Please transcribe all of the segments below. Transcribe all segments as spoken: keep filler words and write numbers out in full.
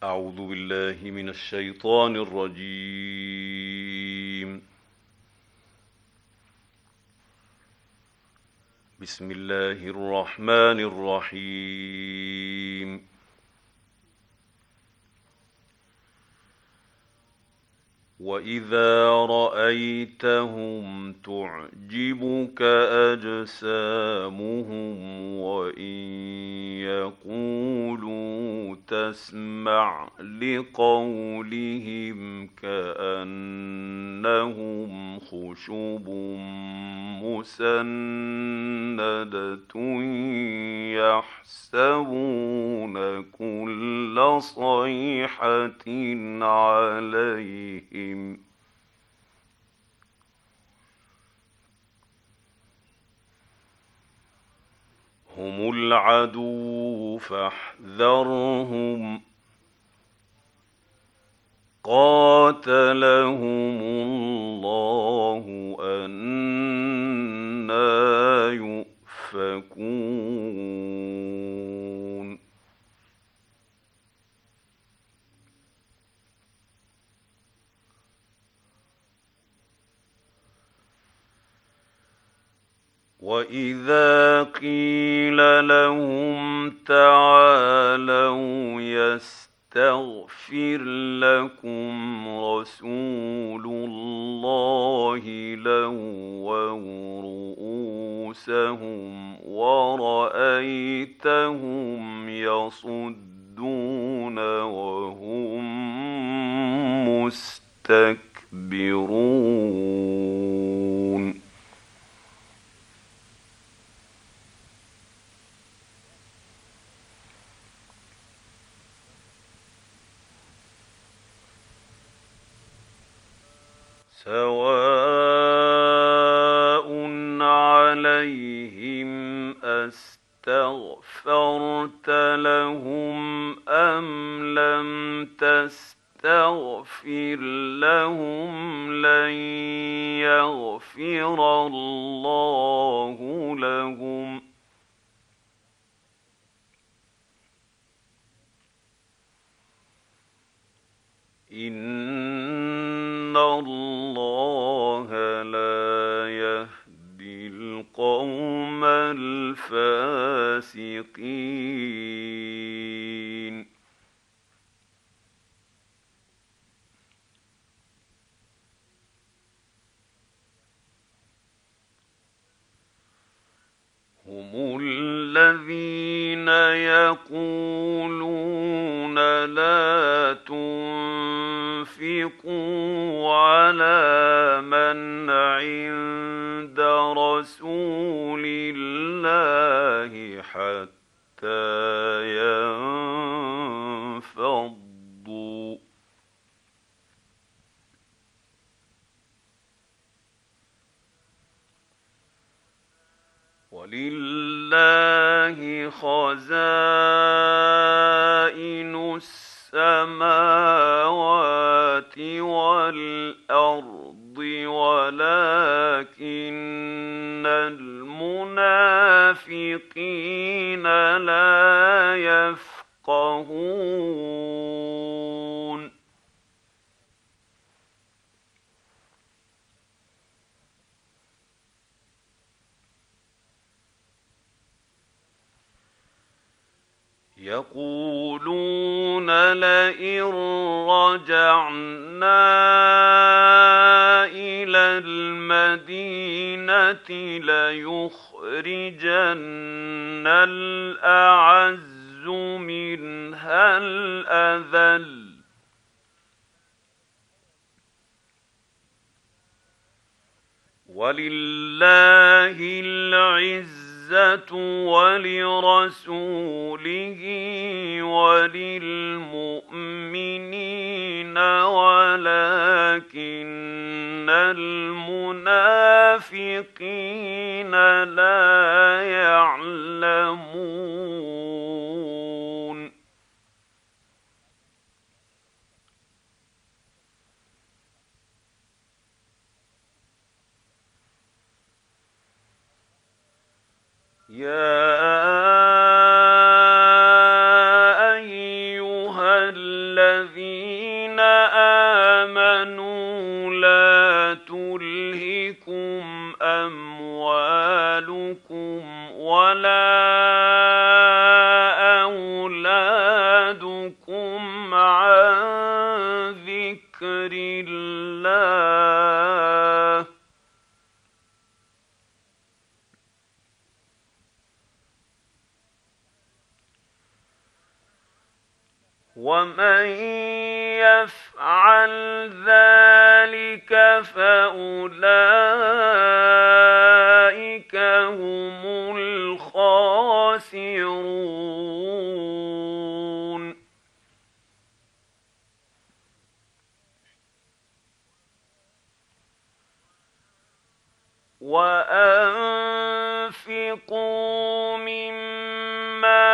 أعوذ بالله من الشيطان الرجيم. بسم الله الرحمن الرحيم. وَإِذَا رَأَيْتَهُمْ تُعْجِبُكَ أَجْسَامُهُمْ وَإِن يَقُولُوا تَسْمَعْ لِقَوْلِهِمْ كَأَنَّهُمْ خُشُبٌ مُّسَنَّدَةٌ يَحْسَبُونَ كُلَّ صَيْحَةٍ عَلَيْهِمْ ۚ هُمُ الْعَدُوُّ فَاحْذَرْهُمْ ۚ قَاتَلَهُمُ اللَّهُ أَنَّىٰ يُؤْفَكُونَ وَإِذَا قِيلَ لَهُمْ تَعَالَوْا يَسْتَغْفِرْ لَكُمْ رَسُولُ اللَّهِ لَوَّوْا رُءُوسَهُمْ وَرَأَيْتَهُمْ يَصُدُّونَ وَهُمْ مُسْتَكْبِرُونَ سَوَاءٌ عَلَيْهِمْ أَسْتَغْفَرْتَ لَهُمْ أَمْ لَمْ تَسْتَغْفِرْ لَهُمْ لَن يَغْفِرَ اللَّهُ لَهُمْ ۚ إِنَّ اللَّهَ لَا يَهْدِي الْقَوْمَ الْفَاسِقِينَ هُمُ الَّذِينَ يَقُولُونَ لَا تُنفِقُوا عَلَىٰ مَنْ عِندَ رَسُولِ اللَّهِ حَتَّىٰ يَنفَضُّوا ۗ وَلِلَّهِ خَزَائِنُ السَّمَاوَاتِ وَالْأَرْضِ وَلَٰكِنَّ الْمُنَافِقِينَ لَا يَفْقَهُونَ يَقُولُونَ لَئِن رَّجَعْنَا إِلَى الْمَدِينَةِ لَيُخْرِجَنَّ الْأَعَزُّ مِنْهَا الْأَذَلَّ ۚ وَلِلَّهِ الْعِزَّةُ وَلِرَسُولِهِ وَلِلْمُؤْمِنِينَ وَلَٰكِنَّ الْمُنَافِقِينَ لَا يَعْلَمُونَ يَا أيها الذين آمنوا لا تلهكم أموالكم ولا أولادكم عن ذكر الله ومن يفعل ذلك فأولئك هم الخاسرون وأنفقوا مما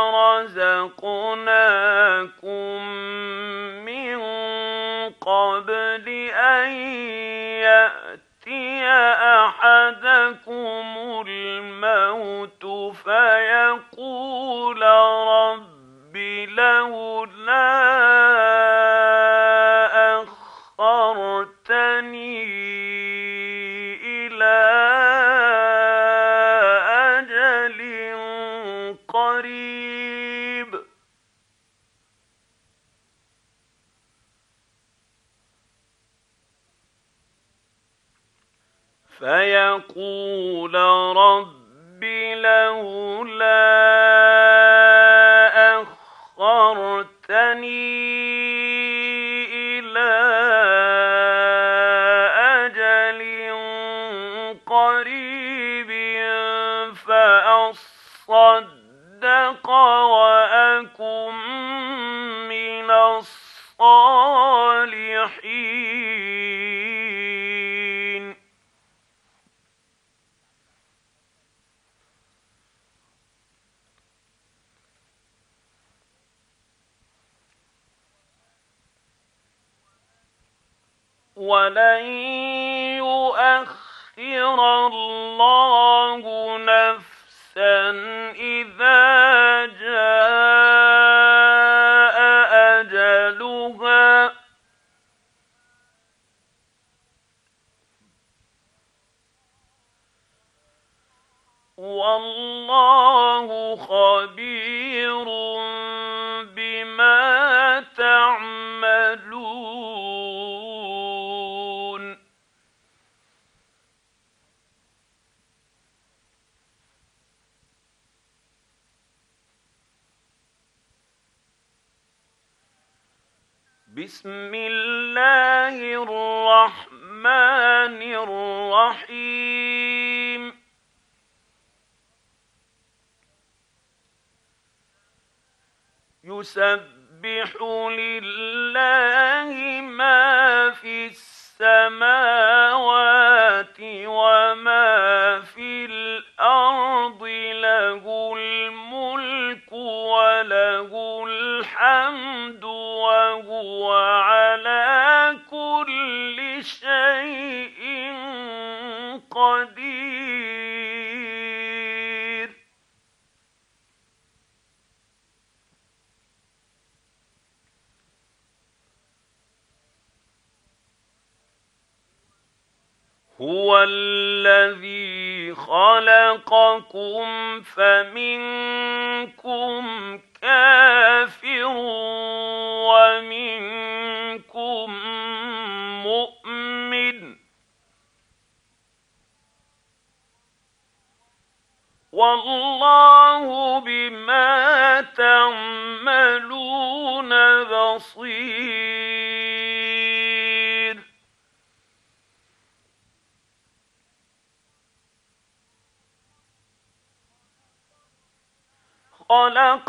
رزقناكم من قبل أن يأتي أحدكم الموت فيقول رب لولا أخرتني إلى أجل قريب فيقول رب لولا أخرتني إلى أجل قريب فأصدق وأكن من الصالحين ولن يؤخر الله نفسا إذا جاء أجلها والله خبير بما تعملون بسم الله الرحمن الرحيم يسبح لله ما في السماوات وما في الأرض له الملك وله الحمد وهو على كل شيء قدير هو الذي خلقكم فمنكم كافر ومنكم مؤمن والله بما تعملون بصير خلق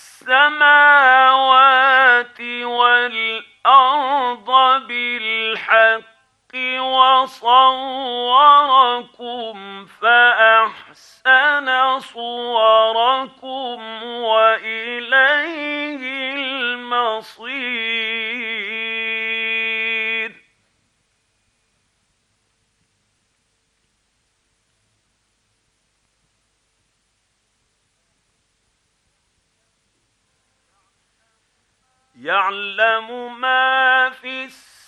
السماوات والأرض بالحق وصوركم فأحسن صوركم وإليه المصير يعلم ما في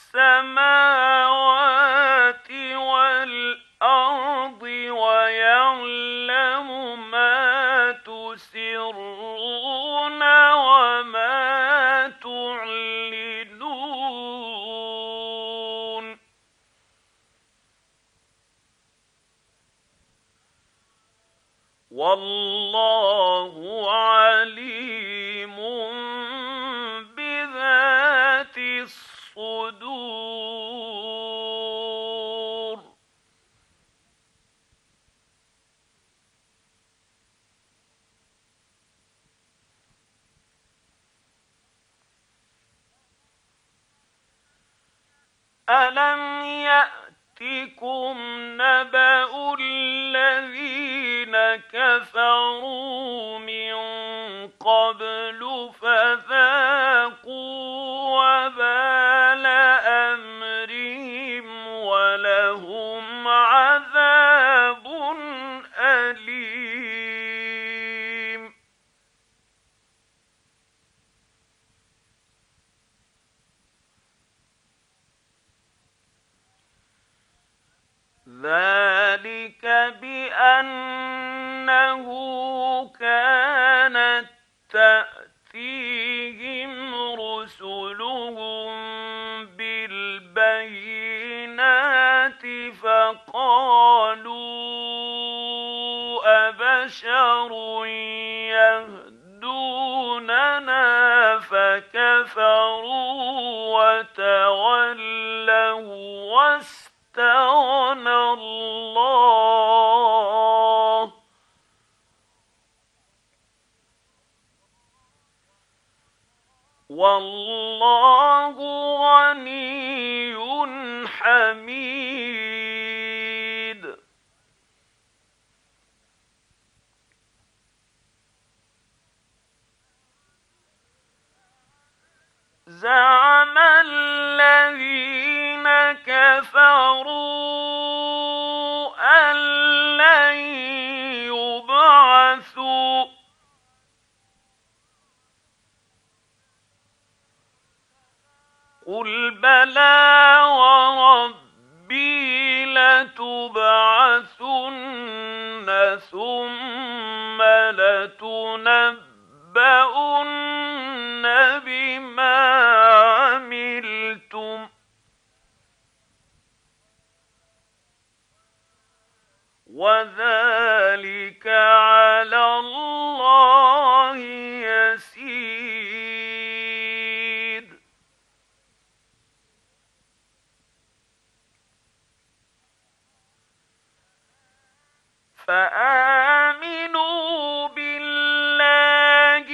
السماوات والأرض ويعلم ما تسرون وما تعلنون والله عليم بذات الصدور. ألم يأتكم نبأ الذين كفروا من قبل فذاقوا وبال أمرهم ولهم عذاب أليم. ذلك بأنه كانت تأتيهم رسلهم بالبينات فقالوا أبشر يهدوننا فكفروا وتولوا واستغنى الله والله غني حميد. زعم الذين كفروا أن لن يبعثوا قل بلى وربي لتبعثن ثم لتنبؤن بما عملتم وذلك على الله يسير. فآمنوا بالله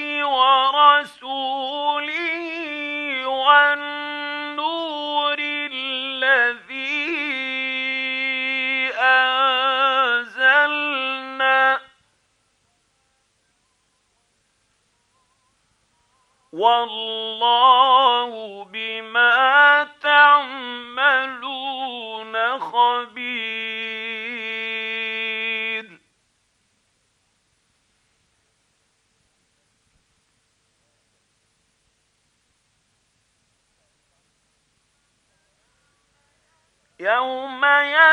ورسوله والنور الذي أنزلنا والله بما تعملون خبير. يوم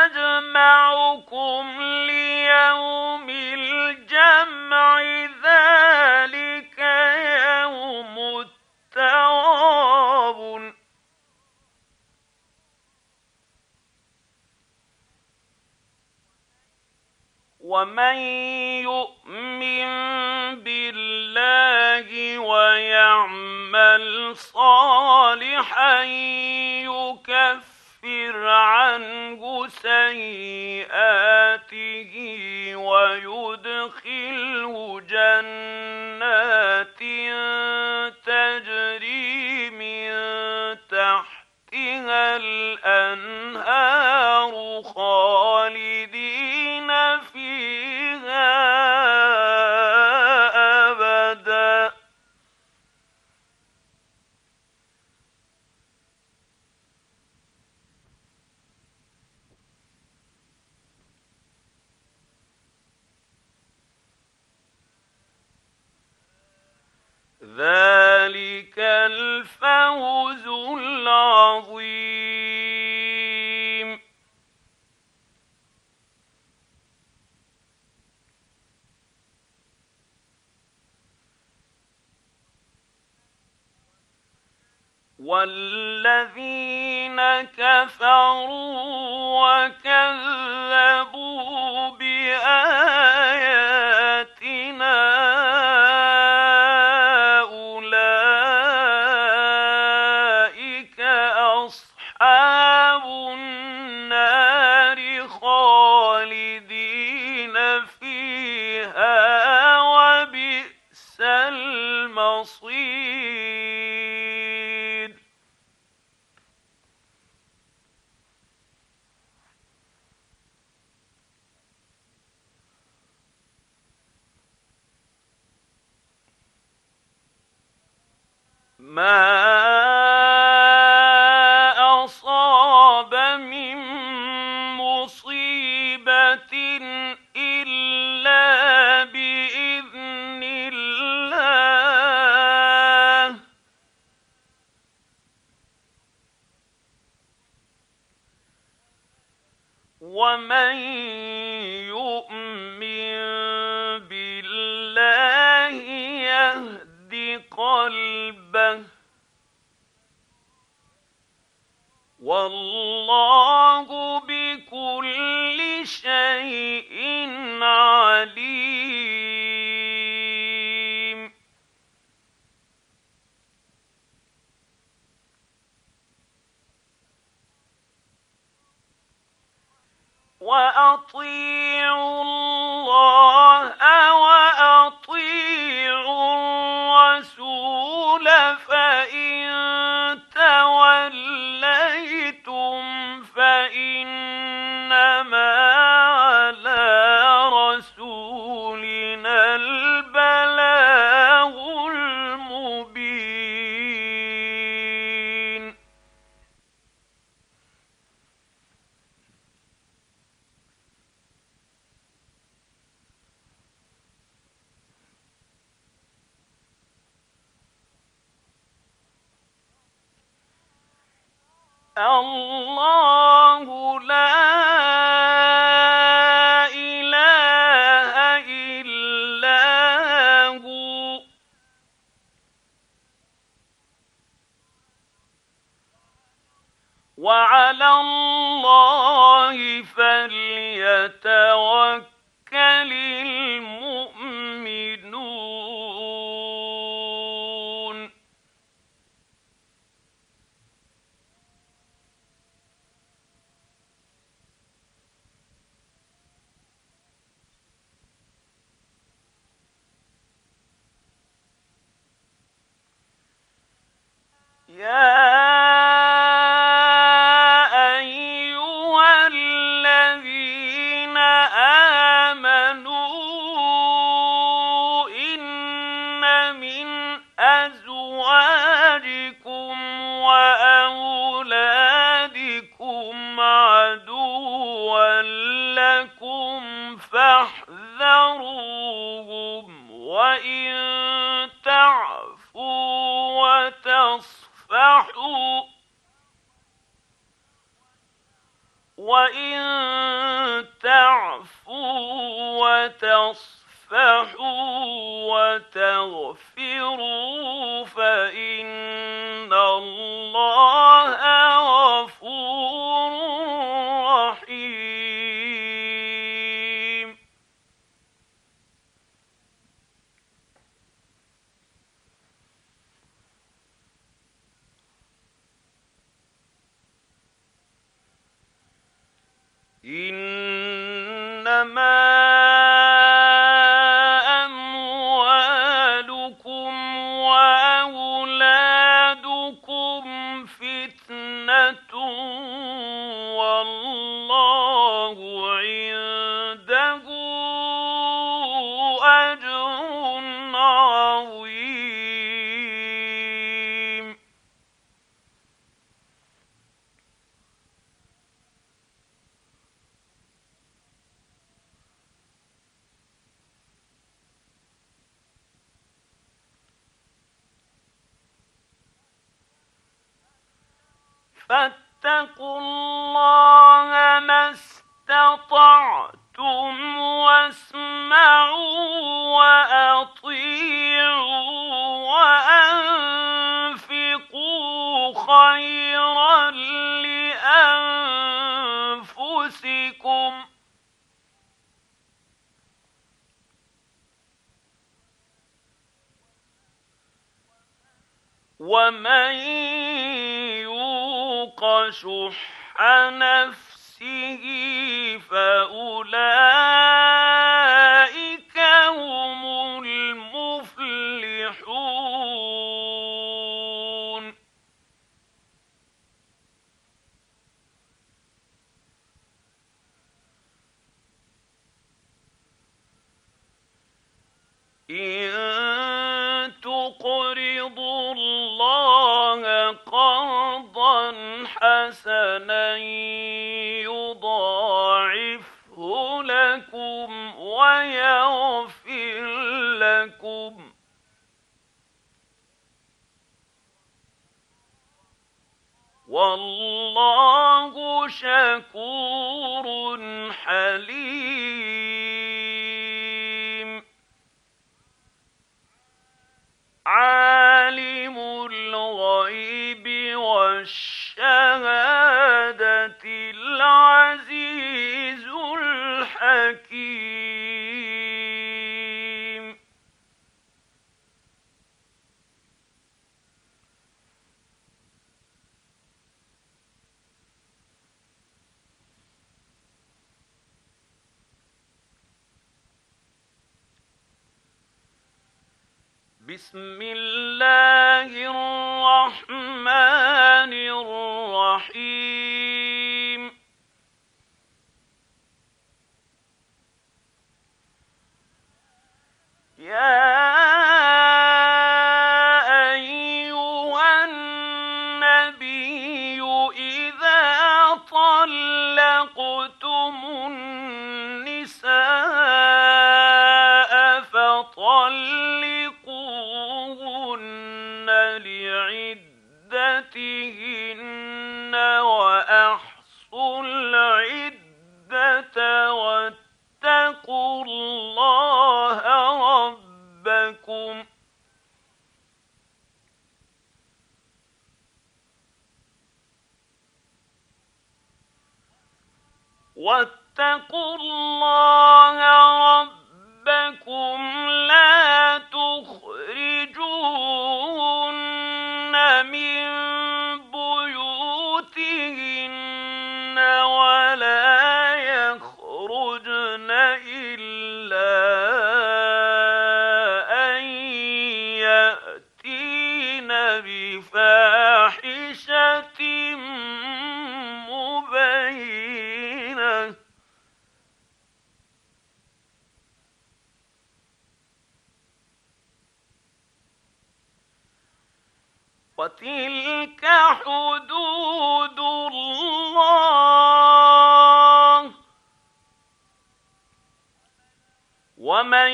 يجمعكم ليوم الجمع ذلك يوم التغابن ومن يؤمن بالله ويعمل صالحا يكفر عنه سيئاته ويدخله جنات تجري من تحتها الأنهار خالدين فيها أبدا. ذلك الفوز الفوز العظيم. والذين كفروا وكذبوا بآياتنا أولئك أصحاب النار خالدين فيها وبئس المصير. ما أصاب من مصيبة إلا بإذن الله، ومن يؤمن بالله يهد قلبه، والله بكل شيء عليم. وأطيعوا الله وأطيعوا الرسول، فإن توليتم فإنما على رسولنا البلاغ المبين. الله لا إله إلا هو، وعلى الله فليتوكل المؤمنون. يا أيها الذين آمنوا إن من أزواجكم وأولادكم عدوا لكم فاحذروهم، وإن تعفوا وتصفحوا وإن تعفوا وتصفحوا وتغفروا فإن الله غفور رحيم. إنما أموالكم وأولادكم فتنة، والله عنده أجر عظيم. فاتقوا الله ما استطعتم واسمعوا وأطيعوا وأنفقوا خيرا لأنفسكم ومن يوق شح نفسه فأولئك هم المفلحون. إن تقرضوا الله قرضا حسنا يضاعفه لكم ويغفر لكم والله شكور حليم. عالم الغيب والشهادة العزيز الحكيم. بسم الله الرحمن الرحيم. يا أيها النبي إذا طلقتم النساء فطلقوهن لعدتهن وأحصوا العدة واتقوا الله ربكم واتقوا الله ربكم لا تخرجوهن من بيوتهن ولا يخرجن إلا أن يأتين بفاحشة مبينة وتلك حدود الله ومن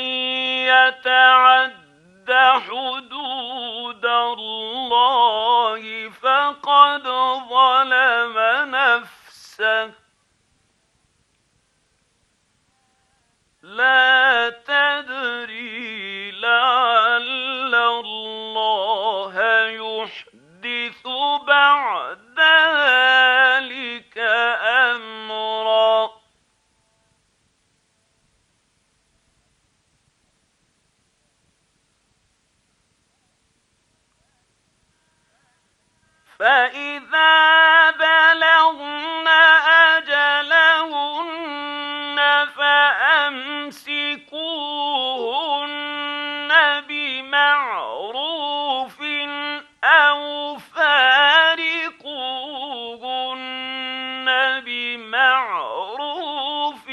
يتعد حدود الله فقد ظلم نفسه لا تدري لعل الله يحدث بعد ذلك أمرا. فإذا بلغن أجلهن فأمسكوهن بمعروف أو فارقوهن بمعروف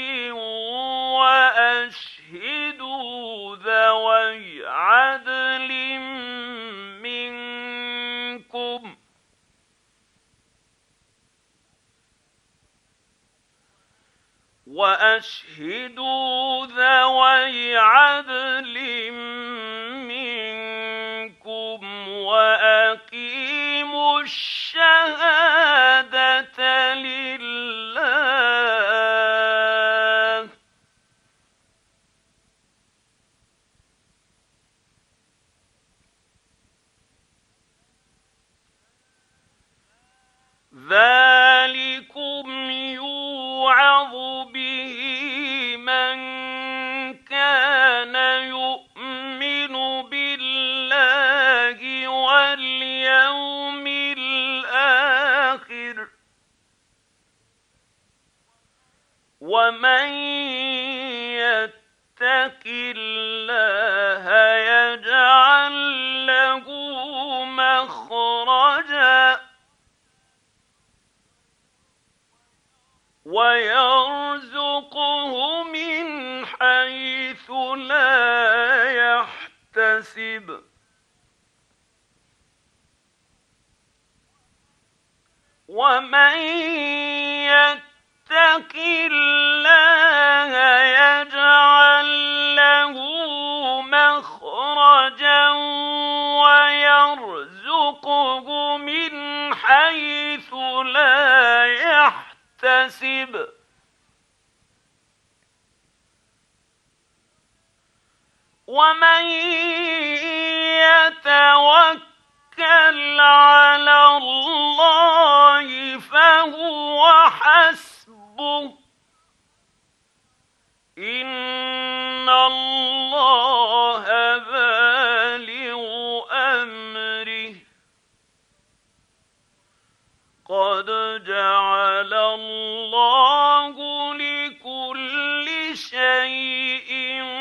وأشهدوا ذوي عدل منكم وأشهدوا ذوي عدل منكم وأقيموا الشهادة ومن يتق الله يجعل له مخرجا ويرزقه من حيث لا يحتسب ومن يتق الله يجعل له مخرجا ويرزقه من حيث لا يحتسب ومن يتوكل على الله فهو حسبه إن الله بالغ أمره قد جعل الله لكل شيء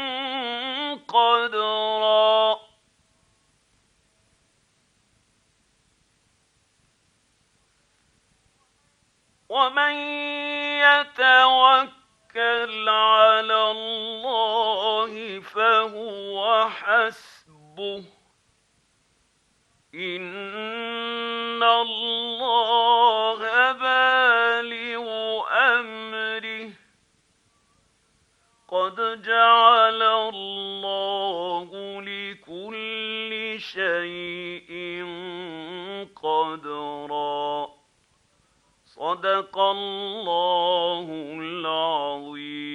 قدرا ومن يتوكل على الله فهو حسبه إن الله بالغ أمره قد جعل الله لكل شيء قدرا صدق الله العظيم.